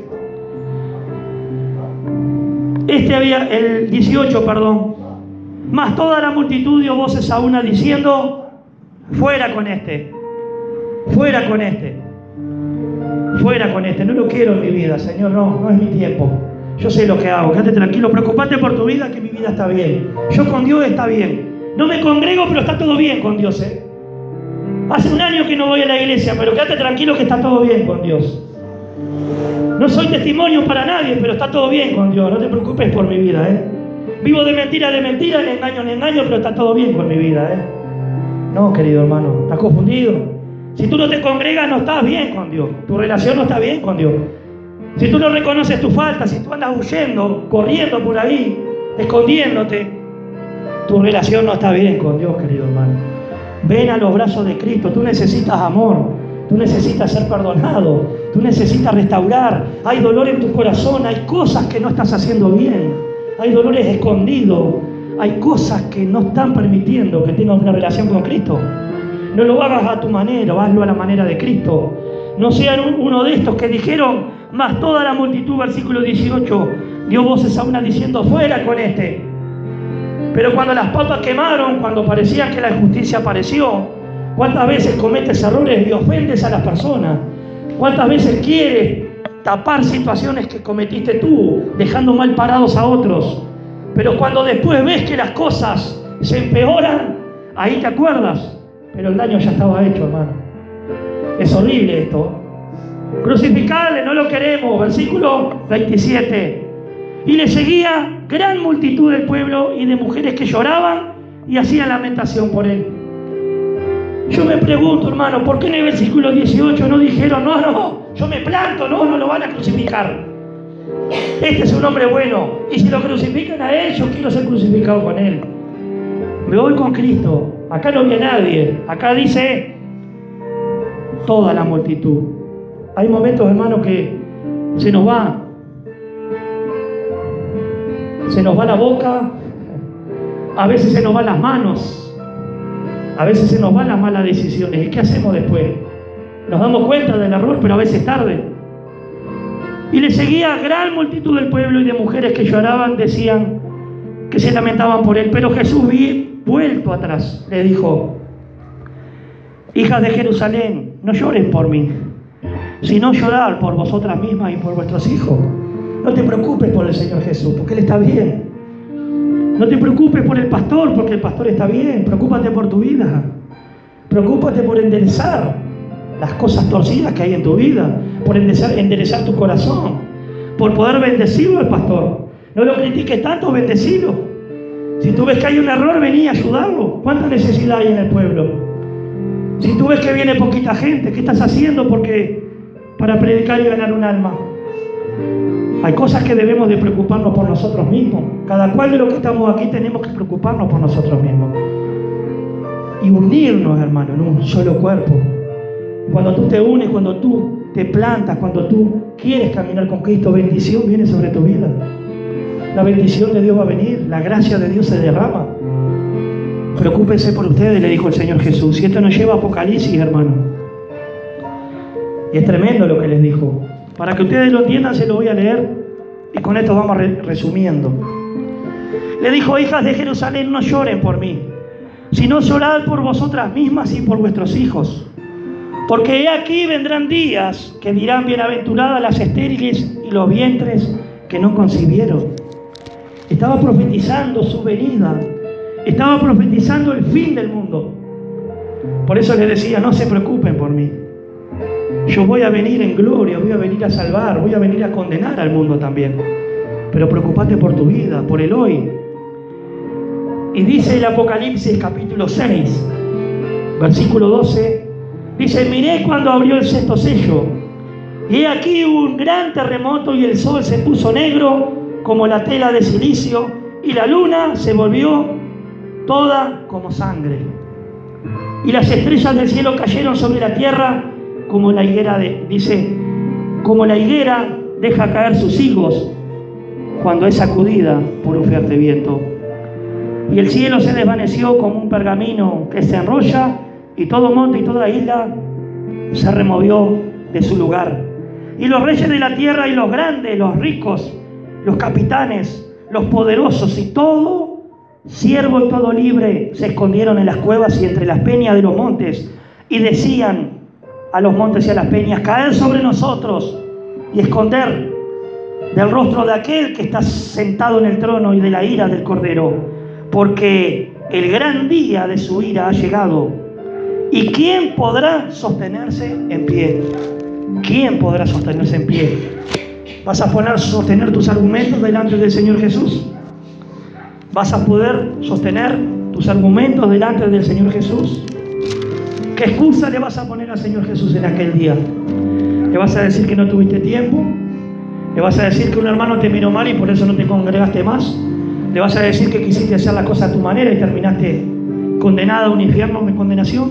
El 18, perdón. Mas toda la multitud dio voces a una diciendo: fuera con este, fuera con este, fuera con este. No lo quiero en mi vida, Señor, no es mi tiempo. Yo sé lo que hago, quédate tranquilo, preocupate por tu vida, que mi vida está bien. Yo con Dios está bien. No me congrego, pero está todo bien con Dios, Hace un año que no voy a la iglesia, pero quédate tranquilo que está todo bien con Dios. No soy testimonio para nadie, pero está todo bien con Dios. No te preocupes por mi vida, Vivo de mentira, en engaño, pero está todo bien con mi vida, No, querido hermano, estás confundido. Si tú no te congregas, no estás bien con Dios. Tu relación no está bien con Dios. Si tú no reconoces tu falta, si tú andas huyendo, corriendo por ahí, escondiéndote, tu relación no está bien con Dios, querido hermano. Ven a los brazos de Cristo. Tú necesitas amor. Tú necesitas ser perdonado. Tú necesitas restaurar. Hay dolor en tu corazón. Hay cosas que no estás haciendo bien. Hay dolores escondidos. Hay cosas que no están permitiendo que tengas una relación con Cristo. No lo hagas a tu manera, hazlo a la manera de Cristo. No sean uno de estos que dijeron: mas toda la multitud, versículo 18, dio voces a una diciendo: fuera con este. Pero cuando las papas quemaron, cuando parecía que la injusticia apareció, ¿cuántas veces cometes errores y ofendes a las personas? ¿Cuántas veces quieres tapar situaciones que cometiste tú, dejando mal parados a otros? Pero cuando después ves que las cosas se empeoran, ahí te acuerdas. Pero el daño ya estaba hecho, hermano. Es horrible esto. Crucificarle, no lo queremos. Versículo 27. Y le seguía gran multitud del pueblo y de mujeres que lloraban y hacían lamentación por él. Yo me pregunto, hermano, ¿por qué en el versículo 18 no dijeron: no, Yo me planto, no lo van a crucificar. Este es un hombre bueno. Y si lo crucifican a él, yo quiero ser crucificado con él. Me voy con Cristo. Acá no vi a nadie. Acá dice toda la multitud. Hay momentos, hermanos, que se nos va la boca, a veces se nos van las manos, a veces se nos van las malas decisiones. ¿Y qué hacemos después? Nos damos cuenta del error, pero a veces tarde. Y le seguía gran multitud del pueblo y de mujeres que lloraban, decían que se lamentaban por él. Pero Jesús, vuelto atrás, le dijo: hijas de Jerusalén, no lloren por mí, sino llorar por vosotras mismas y por vuestros hijos. No te preocupes por el Señor Jesús, porque Él está bien. No te preocupes por el pastor, porque el pastor está bien. Preocúpate por tu vida. Preocúpate por enderezar las cosas torcidas que hay en tu vida, por enderezar tu corazón, por poder bendecirlo al pastor. No lo critiques tanto, bendecilo. Si tú ves que hay un error, vení a ayudarlo. ¿Cuánta necesidad hay en el pueblo? Si tú ves que viene poquita gente, ¿qué estás haciendo para predicar y ganar un alma? Hay cosas que debemos de preocuparnos por nosotros mismos. Cada cual de los que estamos aquí tenemos que preocuparnos por nosotros mismos. Y unirnos, hermano, en un solo cuerpo. Cuando tú te unes, cuando tú te plantas, cuando tú quieres caminar con Cristo, bendición viene sobre tu vida. La bendición de Dios va a venir, la gracia de Dios se derrama. Preocúpense por ustedes, le dijo el Señor Jesús. Y esto nos lleva a Apocalipsis, hermano. Y es tremendo lo que les dijo. Para que ustedes lo entiendan, se lo voy a leer y con esto vamos resumiendo. Le dijo: hijas de Jerusalén, no lloren por mí, sino llorad por vosotras mismas y por vuestros hijos. Porque he aquí vendrán días que dirán: bienaventuradas las estériles y los vientres que no concibieron. Estaba profetizando su venida. Estaba profetizando el fin del mundo. Por eso les decía: no se preocupen por mí. Yo voy a venir en gloria, voy a venir a salvar, voy a venir a condenar al mundo también. Pero preocupate por tu vida, por el hoy. Y dice el Apocalipsis capítulo 6, versículo 12, dice: miré cuando abrió el sexto sello, y he aquí un gran terremoto, y el sol se puso negro como la tela de silicio, y la luna se volvió toda como sangre. Y las estrellas del cielo cayeron sobre la tierra, como la higuera como la higuera deja caer sus higos cuando es sacudida por un fuerte viento. Y el cielo se desvaneció como un pergamino que se enrolla, y todo monte y toda isla se removió de su lugar. Y los reyes de la tierra y los grandes, los ricos, los capitanes, los poderosos y todo siervo y todo libre se escondieron en las cuevas y entre las peñas de los montes, y decían a los montes y a las peñas: caer sobre nosotros y esconder del rostro de aquel que está sentado en el trono y de la ira del Cordero, porque el gran día de su ira ha llegado. ¿Y quién podrá sostenerse en pie? ¿Quién podrá sostenerse en pie? ¿Vas a poder sostener tus argumentos delante del Señor Jesús? ¿Vas a poder sostener tus argumentos delante del Señor Jesús? ¿Qué excusa le vas a poner al Señor Jesús en aquel día? ¿Le vas a decir que no tuviste tiempo? ¿Le vas a decir que un hermano te miró mal y por eso no te congregaste más? ¿Le vas a decir que quisiste hacer la cosa a tu manera y terminaste condenada a un infierno de condenación?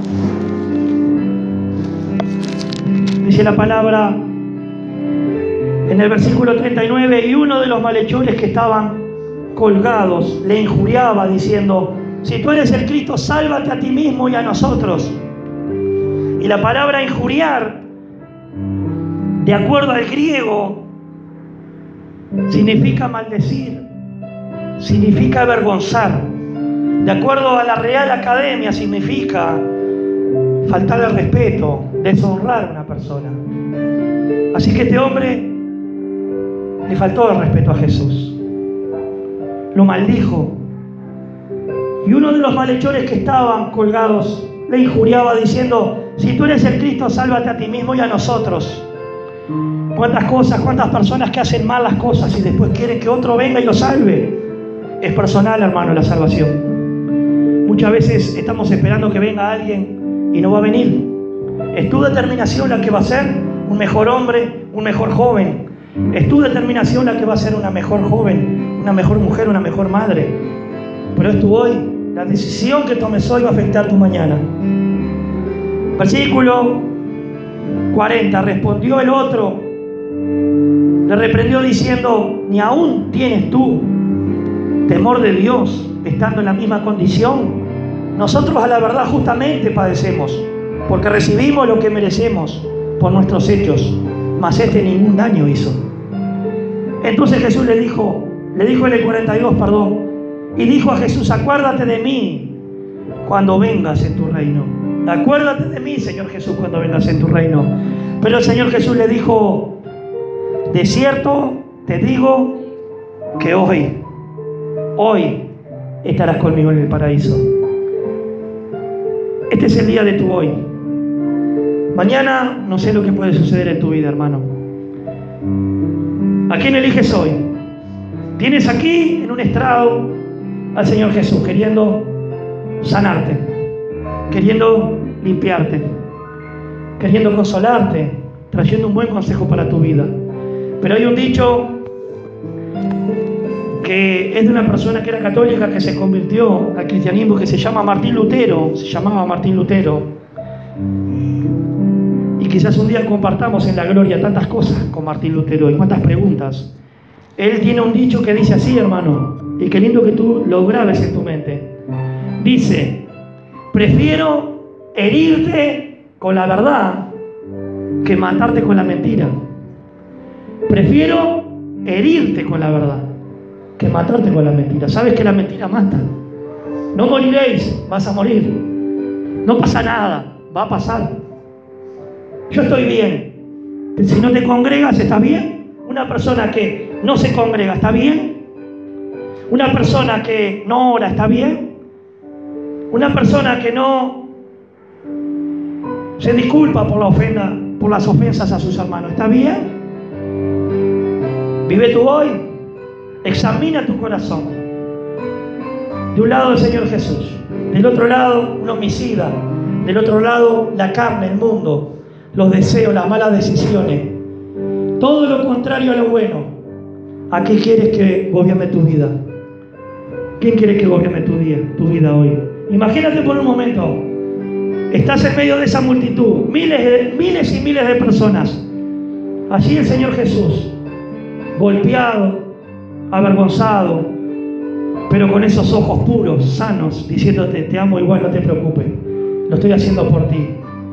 Dice la palabra en el versículo 39: y uno de los malhechores que estaban colgados le injuriaba diciendo: si tú eres el Cristo, sálvate a ti mismo y a nosotros. Y la palabra injuriar, de acuerdo al griego, significa maldecir, significa avergonzar. De acuerdo a la Real Academia, significa faltar el respeto, deshonrar a una persona. Así que este hombre le faltó el respeto a Jesús, lo maldijo. Y uno de los malhechores que estaban colgados le injuriaba diciendo: si tú eres el Cristo, sálvate a ti mismo y a nosotros. ¿Cuántas personas que hacen mal las cosas y después quieren que otro venga y lo salve? Es personal, hermano, la salvación. Muchas veces estamos esperando que venga alguien y no va a venir. Es tu determinación la que va a hacer, un mejor hombre, un mejor joven. Es tu determinación la que va a ser una mejor joven, una mejor mujer, una mejor madre. Pero es tu hoy. La decisión que tomes hoy va a afectar tu mañana. Versículo 40. Respondió el otro, le reprendió diciendo: ¿ni aún tienes tú temor de Dios estando en la misma condición? Nosotros a la verdad justamente padecemos, porque recibimos lo que merecemos por nuestros hechos, mas este ningún daño hizo. Entonces Jesús le dijo en el 42, y dijo a Jesús: acuérdate de mí cuando vengas en tu reino. Acuérdate de mí, Señor Jesús, cuando vengas en tu reino. Pero el Señor Jesús le dijo: de cierto te digo que hoy estarás conmigo en el paraíso. Este es el día de tu hoy. Mañana no sé lo que puede suceder en tu vida, hermano. ¿A quién eliges hoy? Tienes aquí en un estrado al Señor Jesús queriendo sanarte, queriendo limpiarte, queriendo consolarte, trayendo un buen consejo para tu vida. Pero hay un dicho que es de una persona que era católica, que se convirtió al cristianismo, que se llamaba Martín Lutero. Y quizás un día compartamos en la gloria tantas cosas con Martín Lutero y cuántas preguntas. Él tiene un dicho que dice así, hermano, y qué lindo que tú lo grabes en tu mente. Dice: prefiero herirte con la verdad que matarte con la mentira. Prefiero herirte con la verdad que matarte con la mentira. ¿Sabes que la mentira mata? No moriréis, vas a morir. No pasa nada, va a pasar. Yo estoy bien. Si no te congregas, ¿estás bien? Una persona que no se congrega, ¿está bien? Una persona que no ora, ¿está bien? Una persona que no se disculpa por las ofensas a sus hermanos, ¿está bien? Vive tu hoy. Examina tu corazón. De un lado el Señor Jesús, del otro lado un homicida, del otro lado la carne, el mundo, los deseos, las malas decisiones, todo lo contrario a lo bueno. ¿A qué quieres que gobierne tu vida? ¿Quién quiere que gobierne tu vida hoy? Imagínate por un momento, estás en medio de esa multitud, miles y miles de personas. Allí el Señor Jesús, golpeado, avergonzado, pero con esos ojos puros, sanos, diciéndote: te amo igual, no te preocupes, lo estoy haciendo por ti.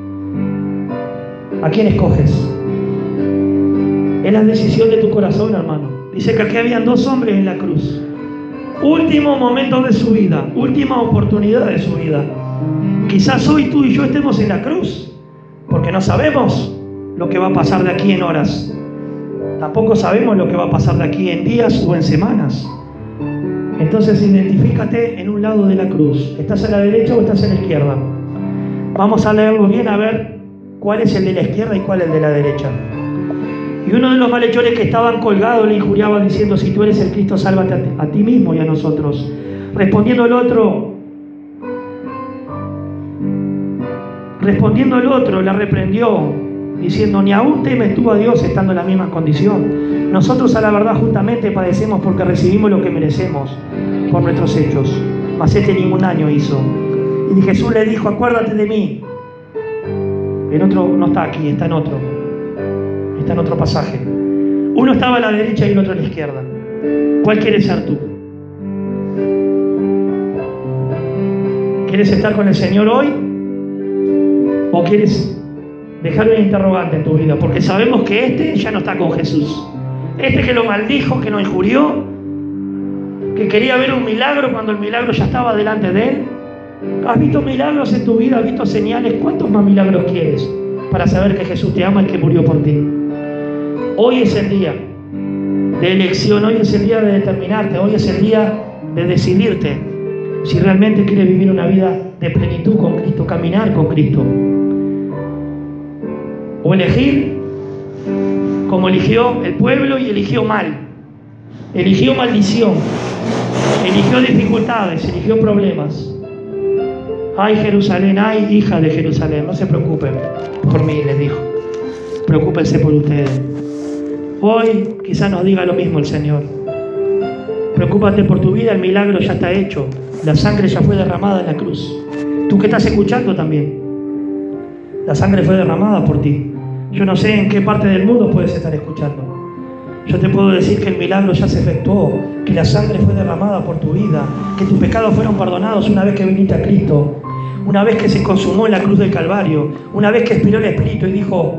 ¿A quién escoges? Es la decisión de tu corazón, hermano. Dice que aquí habían dos hombres en la cruz. Último momento de su vida, última oportunidad de su vida. Quizás hoy tú y yo estemos en la cruz, porque no sabemos lo que va a pasar de aquí en horas. Tampoco sabemos lo que va a pasar de aquí en días o en semanas. Entonces identifícate en un lado de la cruz. ¿Estás a la derecha o estás en la izquierda? Vamos a leerlo bien a ver cuál es el de la izquierda y cuál es el de la derecha. Y uno de los malhechores que estaban colgados le injuriaba diciendo: si tú eres el Cristo, sálvate a ti mismo y a nosotros. Respondiendo el otro, le reprendió diciendo: ni aún temes tú a Dios estando en la misma condición. Nosotros a la verdad justamente padecemos porque recibimos lo que merecemos por nuestros hechos, mas este ningún daño hizo. Y Jesús le dijo: acuérdate de mí. El otro no está aquí, está en otro pasaje. Uno estaba a la derecha y el otro a la izquierda. ¿Cuál quieres ser tú? ¿Quieres estar con el Señor hoy? ¿O quieres dejar un interrogante en tu vida? Porque sabemos que este ya no está con Jesús. Este que lo maldijo, que lo injurió, que quería ver un milagro cuando el milagro ya estaba delante de él. ¿Has visto milagros en tu vida? ¿Has visto señales? ¿Cuántos más milagros quieres para saber que Jesús te ama y que murió por ti? Hoy es el día de elección, hoy es el día de determinarte, hoy es el día de decidirte si realmente quieres vivir una vida de plenitud con Cristo, caminar con Cristo. O elegir como eligió el pueblo y eligió mal. Eligió maldición, eligió dificultades, eligió problemas. Ay, Jerusalén, ay, hija de Jerusalén, no se preocupen por mí, les dijo. Preocúpense por ustedes. Hoy quizás nos diga lo mismo el Señor. Preocúpate por tu vida, el milagro ya está hecho. La sangre ya fue derramada en la cruz. Tú que estás escuchando también. La sangre fue derramada por ti. Yo no sé en qué parte del mundo puedes estar escuchando. Yo te puedo decir que el milagro ya se efectuó, que la sangre fue derramada por tu vida, que tus pecados fueron perdonados una vez que viniste a Cristo, una vez que se consumó en la cruz del Calvario, una vez que expiró el Espíritu y dijo: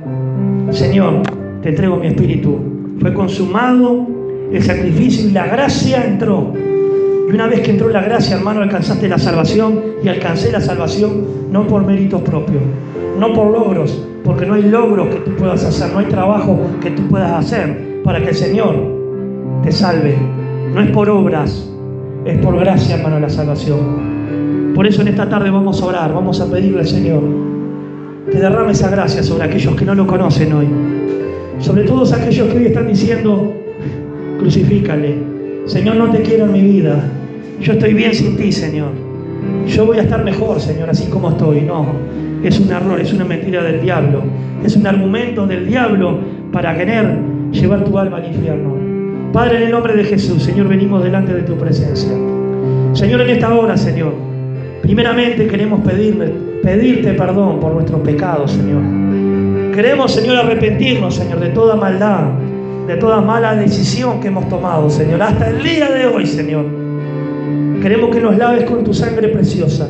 Señor, te entrego mi espíritu. Fue consumado el sacrificio y la gracia entró. Y una vez que entró la gracia, hermano, alcanzaste la salvación. Y alcancé la salvación no por méritos propios, no por logros, porque no hay logros que tú puedas hacer, no hay trabajo que tú puedas hacer para que el Señor te salve. No es por obras, es por gracia, hermano, la salvación. Por eso en esta tarde vamos a orar, vamos a pedirle al Señor que derrame esa gracia sobre aquellos que no lo conocen hoy, sobre todos aquellos que hoy están diciendo: crucifícale, Señor, no te quiero en mi vida, yo estoy bien sin ti, Señor, yo voy a estar mejor, Señor, así como estoy. No, es un error, es una mentira del diablo, es un argumento del diablo para querer llevar tu alma al infierno. Padre, en el nombre de Jesús, Señor, venimos delante de tu presencia. Señor, en esta hora, Señor, primeramente queremos pedirte perdón por nuestros pecados, Señor. Queremos, Señor, arrepentirnos, Señor, de toda maldad, de toda mala decisión que hemos tomado, Señor, hasta el día de hoy, Señor. Queremos que nos laves con tu sangre preciosa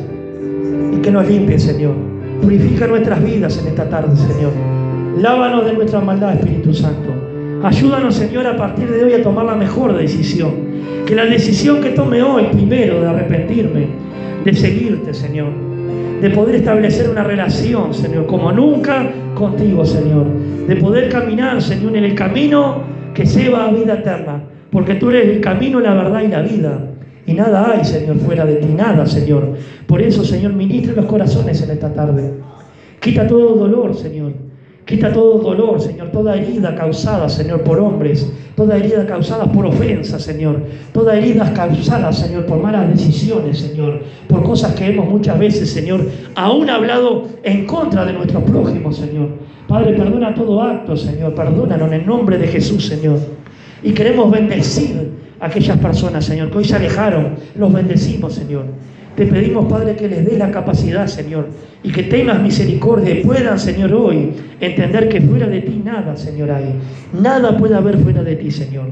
y que nos limpies, Señor. Purifica nuestras vidas en esta tarde, Señor. Lávanos de nuestra maldad, Espíritu Santo. Ayúdanos, Señor, a partir de hoy a tomar la mejor decisión. Que la decisión que tome hoy, primero, de arrepentirme, de seguirte, Señor, de poder establecer una relación, Señor, como nunca contigo, Señor, de poder caminar, Señor, en el camino que lleva a vida eterna, porque tú eres el camino, la verdad y la vida, y nada hay, Señor, fuera de ti, nada, Señor. Por eso, Señor, ministra los corazones en esta tarde. Quita todo dolor, Señor. Quita todo dolor, Señor, toda herida causada, Señor, por hombres, toda herida causada por ofensas, Señor, toda herida causada, Señor, por malas decisiones, Señor, por cosas que hemos muchas veces, Señor, aún hablado en contra de nuestros prójimos, Señor. Padre, perdona todo acto, Señor, perdónanos en el nombre de Jesús, Señor. Y queremos bendecir a aquellas personas, Señor, que hoy se alejaron, los bendecimos, Señor. Te pedimos, Padre, que les des la capacidad, Señor, y que tengas misericordia y puedan, Señor, hoy entender que fuera de ti nada, Señor, hay. Nada puede haber fuera de ti, Señor.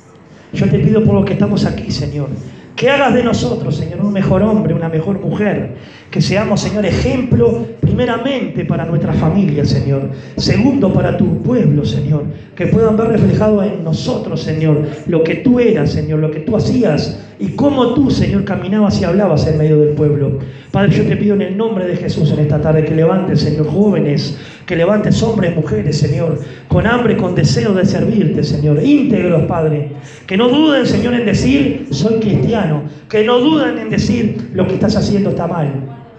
Yo te pido por los que estamos aquí, Señor, que hagas de nosotros, Señor, un mejor hombre, una mejor mujer, que seamos, Señor, ejemplo primeramente para nuestra familia, Señor, segundo para tu pueblo, Señor, que puedan ver reflejado en nosotros, Señor, lo que tú eras, Señor, lo que tú hacías y cómo tú, Señor, caminabas y hablabas en medio del pueblo. Padre, yo te pido en el nombre de Jesús en esta tarde que levantes, Señor, jóvenes, que levantes hombres, mujeres, Señor, con hambre, con deseo de servirte, Señor, íntegros, Padre, que no duden, Señor, en decir soy cristiano, que no duden en decir lo que estás haciendo está mal,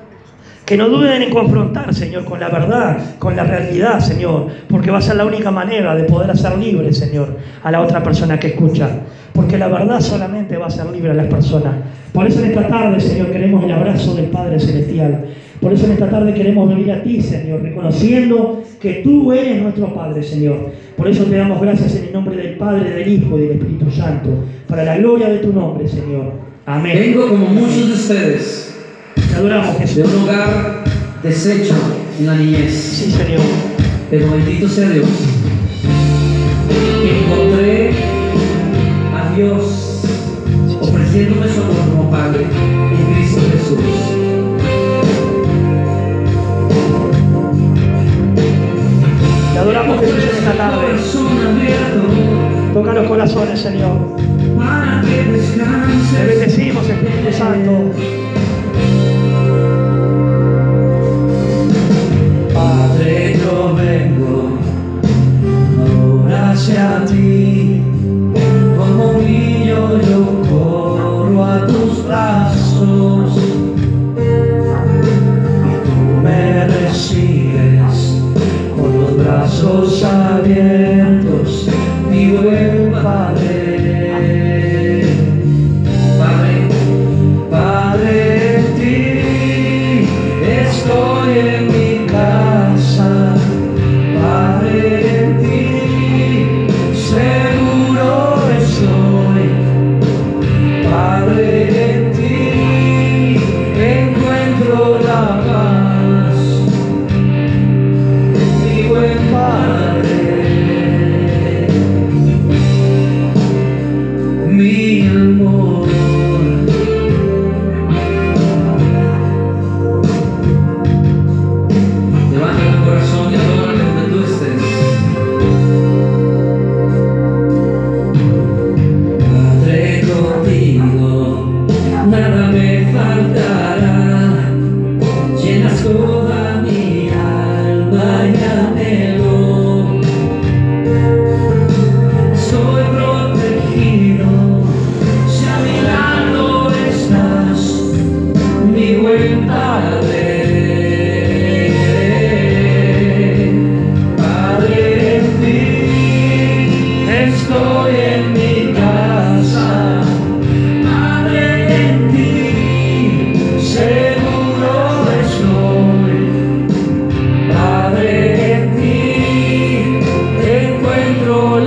que no duden en confrontar, Señor, con la verdad, con la realidad, Señor, porque va a ser la única manera de poder hacer libre, Señor, a la otra persona que escucha, porque la verdad solamente va a hacer libre a las personas. Por eso en esta tarde, Señor, queremos el abrazo del Padre Celestial. Por eso en esta tarde queremos venir a ti, Señor, reconociendo que tú eres nuestro Padre, Señor. Por eso te damos gracias en el nombre del Padre, del Hijo y del Espíritu Santo, para la gloria de tu nombre, Señor. Amén. Vengo como muchos de ustedes. Te adoramos, Jesús. De un lugar deshecho en la niñez. Sí, Señor. Pero bendito sea Dios. Encontré a Dios ofreciéndome su amor como Padre en Cristo Jesús. Te adoramos, Jesús, en esta tarde. Toca los corazones, Señor. Te bendecimos, Espíritu Santo. Padre, yo vengo ahora hacia ti. Como un niño yo corro a tus brazos y tú me recibes con los brazos abiertos, mi buen Padre.